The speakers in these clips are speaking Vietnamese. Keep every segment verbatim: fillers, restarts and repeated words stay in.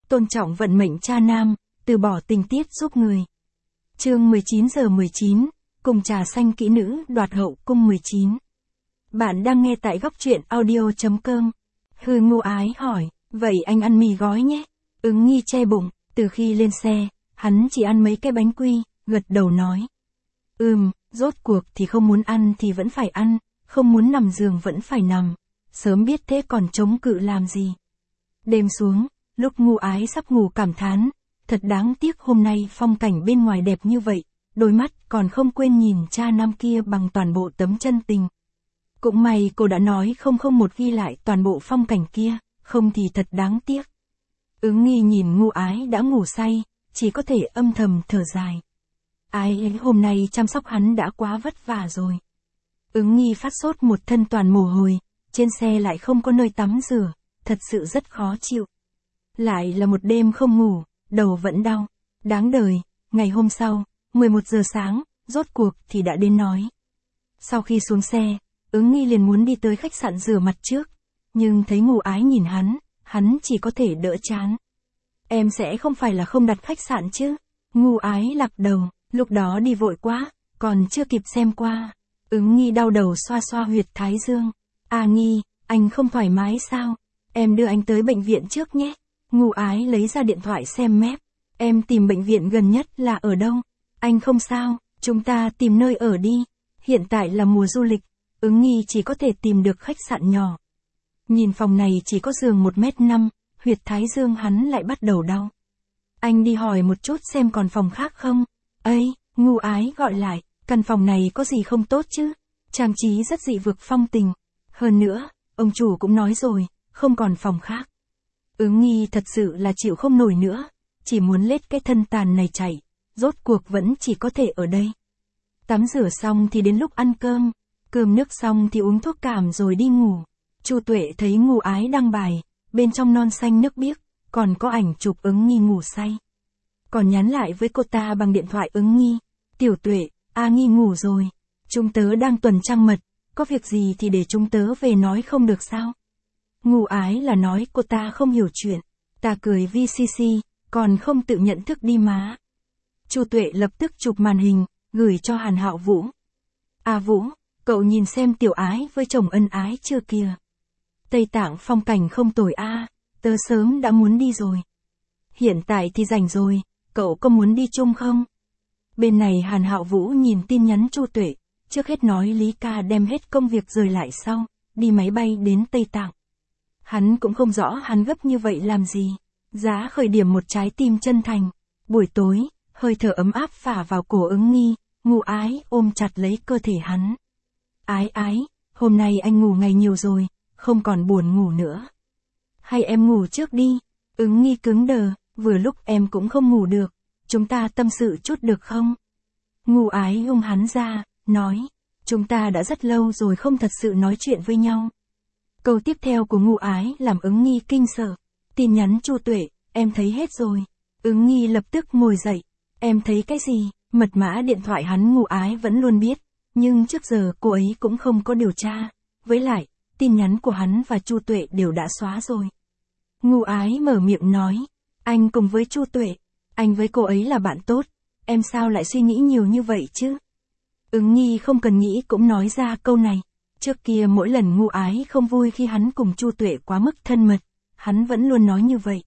tôn trọng vận mệnh cha nam, từ bỏ tình tiết giúp người. Chương mười chín giờ mười chín, cùng trà xanh kỹ nữ đoạt hậu cung mười chín. Bạn đang nghe tại góc truyện audio chấm com. Hư Ngô Ái hỏi, vậy anh ăn mì gói nhé. Ứng Nghi che bụng, từ khi lên xe, hắn chỉ ăn mấy cái bánh quy, gật đầu nói. Ừm, rốt cuộc thì không muốn ăn thì vẫn phải ăn, không muốn nằm giường vẫn phải nằm. Sớm biết thế còn chống cự làm gì. Đêm xuống, lúc Ngô Ái sắp ngủ cảm thán, thật đáng tiếc hôm nay phong cảnh bên ngoài đẹp như vậy, đôi mắt còn không quên nhìn cha nam kia bằng toàn bộ tấm chân tình. Cũng may cô đã nói không không một ghi lại toàn bộ phong cảnh kia, không thì thật đáng tiếc. Ứng Nghi nhìn Ngô Ái đã ngủ say, chỉ có thể âm thầm thở dài. Ái hôm nay chăm sóc hắn đã quá vất vả rồi. Ứng Nghi phát sốt một thân toàn mồ hôi, trên xe lại không có nơi tắm rửa, thật sự rất khó chịu. Lại là một đêm không ngủ, đầu vẫn đau. Đáng đời, ngày hôm sau, mười một giờ sáng, rốt cuộc thì đã đến nói. Sau khi xuống xe, Ứng Nghi liền muốn đi tới khách sạn rửa mặt trước, nhưng thấy Ngô Ái nhìn hắn, hắn chỉ có thể đỡ chán. Em sẽ không phải là không đặt khách sạn chứ? Ngô Ái lắc đầu, lúc đó đi vội quá, còn chưa kịp xem qua. Ứng Nghi đau đầu xoa xoa huyệt thái dương. À Nghi, anh không thoải mái sao? Em đưa anh tới bệnh viện trước nhé. Ngô Ái lấy ra điện thoại xem map. Em tìm bệnh viện gần nhất là ở đâu? Anh không sao, chúng ta tìm nơi ở đi. Hiện tại là mùa du lịch, Ứng Nghi chỉ có thể tìm được khách sạn nhỏ. Nhìn phòng này chỉ có giường một mét năm, huyệt thái dương hắn lại bắt đầu đau. Anh đi hỏi một chút xem còn phòng khác không? Ây, Ngô Ái gọi lại, căn phòng này có gì không tốt chứ? Trang trí rất dị vực phong tình. Hơn nữa, ông chủ cũng nói rồi, không còn phòng khác. Ứng Nghi thật sự là chịu không nổi nữa, chỉ muốn lết cái thân tàn này chạy, rốt cuộc vẫn chỉ có thể ở đây. Tắm rửa xong thì đến lúc ăn cơm, cơm nước xong thì uống thuốc cảm rồi đi ngủ. Chu Tuệ thấy Ngô Ái đăng bài, bên trong non xanh nước biếc, còn có ảnh chụp Ứng Nghi ngủ say. Còn nhắn lại với cô ta bằng điện thoại Ứng Nghi, Tiểu Tuệ, A Nghi ngủ rồi, chúng tớ đang tuần trăng mật, có việc gì thì để chúng tớ về nói không được sao? Ngô Ái là nói cô ta không hiểu chuyện, ta cười vi xi xi, còn không tự nhận thức đi má. Chu Tuệ lập tức chụp màn hình, gửi cho Hàn Hạo Vũ. À Vũ, cậu nhìn xem Tiểu Ái với chồng ân ái chưa kìa. Tây Tạng phong cảnh không tồi a, tớ sớm đã muốn đi rồi. Hiện tại thì rảnh rồi, cậu có muốn đi chung không? Bên này Hàn Hạo Vũ nhìn tin nhắn Chu Tuệ, trước hết nói Lý Ca đem hết công việc rồi lại sau, đi máy bay đến Tây Tạng. Hắn cũng không rõ hắn gấp như vậy làm gì. Giá khởi điểm một trái tim chân thành. Buổi tối, hơi thở ấm áp phả vào cổ Ứng Nghi, Ngô Ái ôm chặt lấy cơ thể hắn. Ái ái, hôm nay anh ngủ ngày nhiều rồi, không còn buồn ngủ nữa. Hay em ngủ trước đi. Ứng Nghi cứng đờ, vừa lúc em cũng không ngủ được, chúng ta tâm sự chút được không? Ngô Ái ôm hắn ra, nói, chúng ta đã rất lâu rồi không thật sự nói chuyện với nhau. Câu tiếp theo của Ngô Ái làm Ứng Nghi kinh sợ. Tin nhắn Chu Tuệ, em thấy hết rồi. Ứng Nghi lập tức ngồi dậy. Em thấy cái gì? Mật mã điện thoại hắn Ngô Ái vẫn luôn biết, nhưng trước giờ cô ấy cũng không có điều tra. Với lại, tin nhắn của hắn và Chu Tuệ đều đã xóa rồi. Ngô Ái mở miệng nói, anh cùng với Chu Tuệ, anh với cô ấy là bạn tốt, em sao lại suy nghĩ nhiều như vậy chứ? Ứng Nghi không cần nghĩ cũng nói ra câu này. Trước kia mỗi lần Ngô Ái không vui khi hắn cùng Chu Tuệ quá mức thân mật, hắn vẫn luôn nói như vậy.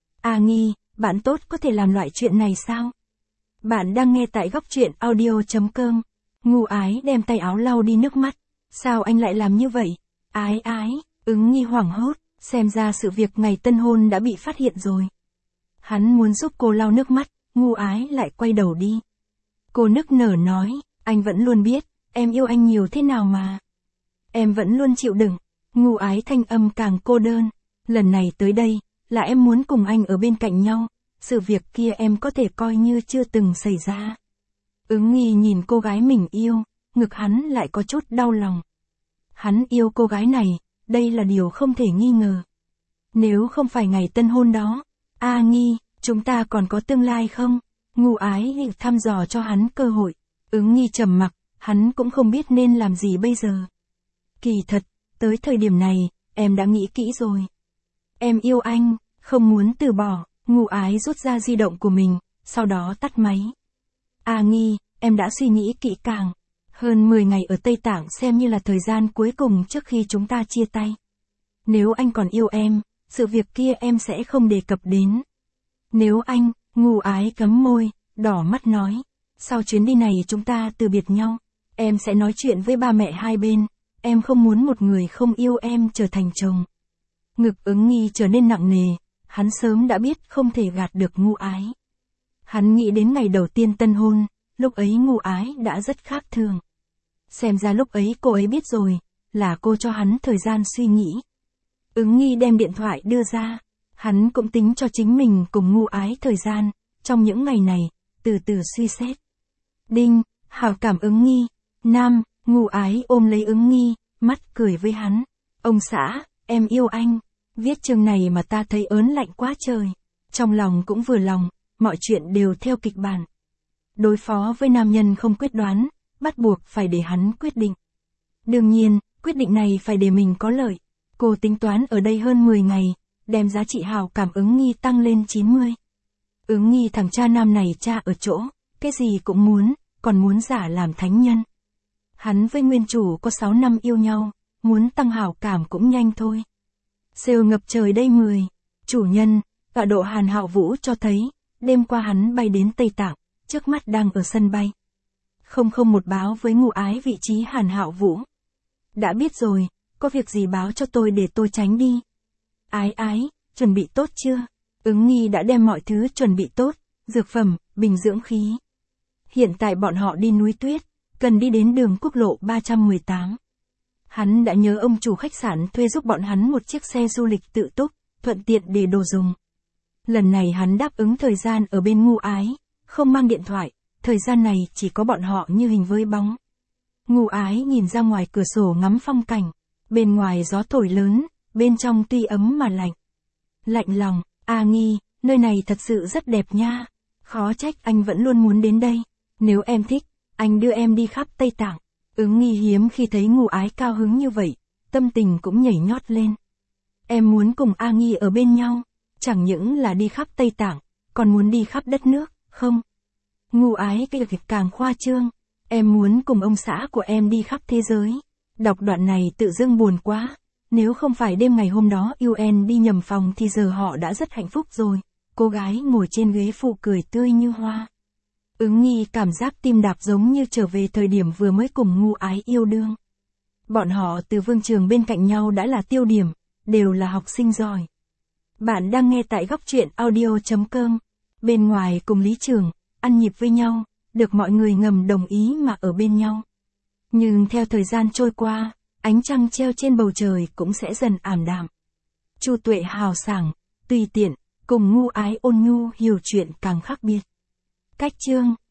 À Nghi, bạn tốt có thể làm loại chuyện này sao? Bạn đang nghe tại góc truyện audio chấm com. Ngô Ái đem tay áo lau đi nước mắt. Sao anh lại làm như vậy? Ái ái, Ứng Nghi hoảng hốt, xem ra sự việc ngày tân hôn đã bị phát hiện rồi. Hắn muốn giúp cô lau nước mắt, Ngô Ái lại quay đầu đi. Cô nức nở nói, anh vẫn luôn biết, em yêu anh nhiều thế nào mà. Em vẫn luôn chịu đựng. Ngô Ái thanh âm càng cô đơn. Lần này tới đây, là em muốn cùng anh ở bên cạnh nhau. Sự việc kia em có thể coi như chưa từng xảy ra. Ứng Nghi nhìn cô gái mình yêu, ngực hắn lại có chút đau lòng. Hắn yêu cô gái này, đây là điều không thể nghi ngờ. Nếu không phải ngày tân hôn đó, A Nghi, chúng ta còn có tương lai không? Ngô Ái thăm dò cho hắn cơ hội. Ứng Nghi trầm mặc, hắn cũng không biết nên làm gì bây giờ. Kỳ thật, tới thời điểm này, em đã nghĩ kỹ rồi. Em yêu anh, không muốn từ bỏ. Ngu Ái rút ra di động của mình, sau đó tắt máy. A Nghi, em đã suy nghĩ kỹ càng. Hơn mười ngày ở Tây Tạng xem như là thời gian cuối cùng trước khi chúng ta chia tay. Nếu anh còn yêu em, sự việc kia em sẽ không đề cập đến. Nếu anh, Ngu Ái cấm môi, đỏ mắt nói. Sau chuyến đi này chúng ta từ biệt nhau. Em sẽ nói chuyện với ba mẹ hai bên. Em không muốn một người không yêu em trở thành chồng. Ngực Ứng Nghi trở nên nặng nề. Hắn sớm đã biết không thể gạt được Ngu Ái. Hắn nghĩ đến ngày đầu tiên tân hôn, lúc ấy Ngu Ái đã rất khác thường. Xem ra lúc ấy cô ấy biết rồi, là cô cho hắn thời gian suy nghĩ. Ứng Nghi đem điện thoại đưa ra, hắn cũng tính cho chính mình cùng Ngu Ái thời gian, trong những ngày này, từ từ suy xét. Đinh, hảo cảm Ứng Nghi. Nam, Ngu Ái ôm lấy Ứng Nghi, mắt cười với hắn. Ông xã, em yêu anh. Viết chương này mà ta thấy ớn lạnh quá trời. Trong lòng cũng vừa lòng, mọi chuyện đều theo kịch bản. Đối phó với nam nhân không quyết đoán, bắt buộc phải để hắn quyết định. Đương nhiên, quyết định này phải để mình có lợi. Cô tính toán ở đây hơn mười ngày, đem giá trị hảo cảm Ứng Nghi tăng lên chín mươi. Ứng Nghi thằng cha nam này cha ở chỗ, cái gì cũng muốn, còn muốn giả làm thánh nhân. Hắn với nguyên chủ có sáu năm yêu nhau, muốn tăng hảo cảm cũng nhanh thôi. Sale ngập trời đây mười. Chủ nhân, tọa độ Hàn Hạo Vũ cho thấy, đêm qua hắn bay đến Tây Tạng, trước mắt đang ở sân bay. Không không một báo với Ngu Ái vị trí Hàn Hạo Vũ. Đã biết rồi, có việc gì báo cho tôi để tôi tránh đi. Ái ái, chuẩn bị tốt chưa? Ứng Nghi đã đem mọi thứ chuẩn bị tốt, dược phẩm, bình dưỡng khí. Hiện tại bọn họ đi núi tuyết, cần đi đến đường quốc lộ ba trăm mười tám. Hắn đã nhớ ông chủ khách sạn thuê giúp bọn hắn một chiếc xe du lịch tự túc, thuận tiện để đồ dùng. Lần này hắn đáp ứng thời gian ở bên Ngu Ái, không mang điện thoại, thời gian này chỉ có bọn họ như hình với bóng. Ngu Ái nhìn ra ngoài cửa sổ ngắm phong cảnh, bên ngoài gió thổi lớn, bên trong tuy ấm mà lạnh. Lạnh lòng, A Nghi, nơi này thật sự rất đẹp nha. Khó trách anh vẫn luôn muốn đến đây. Nếu em thích, anh đưa em đi khắp Tây Tạng. Ứng Nghi hiếm khi thấy Ngu Ái cao hứng như vậy, tâm tình cũng nhảy nhót lên. Em muốn cùng A Nghi ở bên nhau, chẳng những là đi khắp Tây Tạng, còn muốn đi khắp đất nước, không? Ngu Ái cái việc càng khoa trương, em muốn cùng ông xã của em đi khắp thế giới. Đọc đoạn này tự dưng buồn quá, nếu không phải đêm ngày hôm đó u en đi nhầm phòng thì giờ họ đã rất hạnh phúc rồi. Cô gái ngồi trên ghế phụ cười tươi như hoa. Ứng Nghi cảm giác tim đạp giống như trở về thời điểm vừa mới cùng Ngu Ái yêu đương. Bọn họ từ vương trường bên cạnh nhau đã là tiêu điểm, đều là học sinh giỏi. Bạn đang nghe tại góc truyện audio chấm com. Bên ngoài cùng Lý Trường, ăn nhịp với nhau, được mọi người ngầm đồng ý mà ở bên nhau. Nhưng theo thời gian trôi qua, ánh trăng treo trên bầu trời cũng sẽ dần ảm đạm. Chu Tuệ hào sảng, tùy tiện, cùng Ngu Ái ôn nhu hiểu chuyện càng khác biệt. Cách chương